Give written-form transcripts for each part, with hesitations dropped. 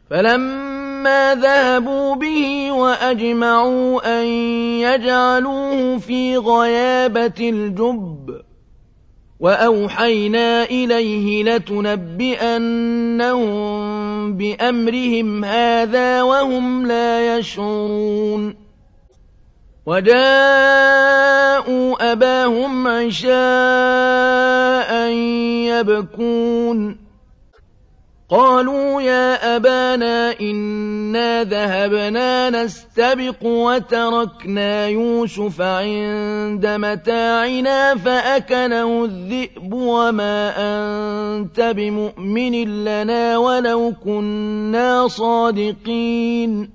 فلما ذهبوا به وأجمعوا أن يجعلوه في غيابة الجب وأوحينا إليه لتنبئنهم بأمرهم هذا وهم لا يشعرون وجاءوا أباهم عشاء يبكون قالوا يا أبانا إنا ذهبنا نستبق وتركنا يوسف عند متاعنا فأكله الذئب وما أنت بمؤمن لنا ولو كنا صادقين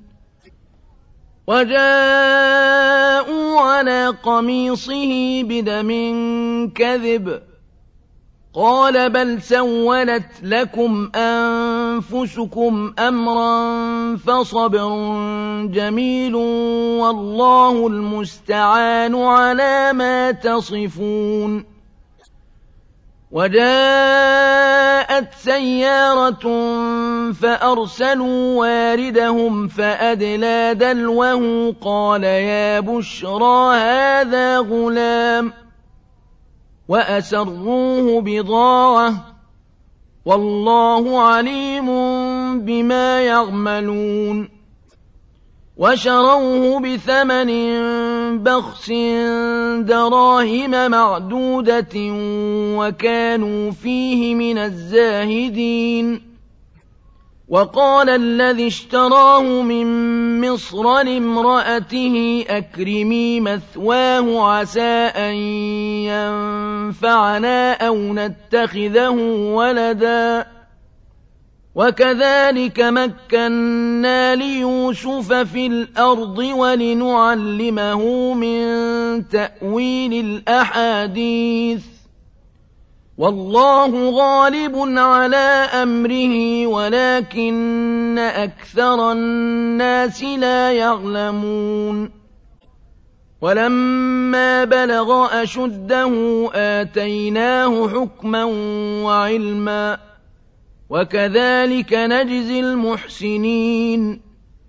وجاءوا على قميصه بدم كذب قال بل سولت لكم أنفسكم أمرا فصبر جميل والله المستعان على ما تصفون وجاءت سيارة فأرسلوا واردهم فأدلى دلوه قال يا بشرى هذا غلام وأسروه بضاعة والله عليم بما يعملون وشروه بثمن بخس دراهم معدودة وكانوا فيه من الزاهدين وقال الذي اشتراه من مصر لامرأته أكرمي مثواه عسى أن ينفعنا أو نتخذه ولدا وكذلك مكنا ليوسف في الأرض ولنعلمه من تأويل الأحاديث والله غالب على أمره ولكن أكثر الناس لا يعلمون ولما بلغ أشده آتيناه حكما وعلما وكذلك نجزي المحسنين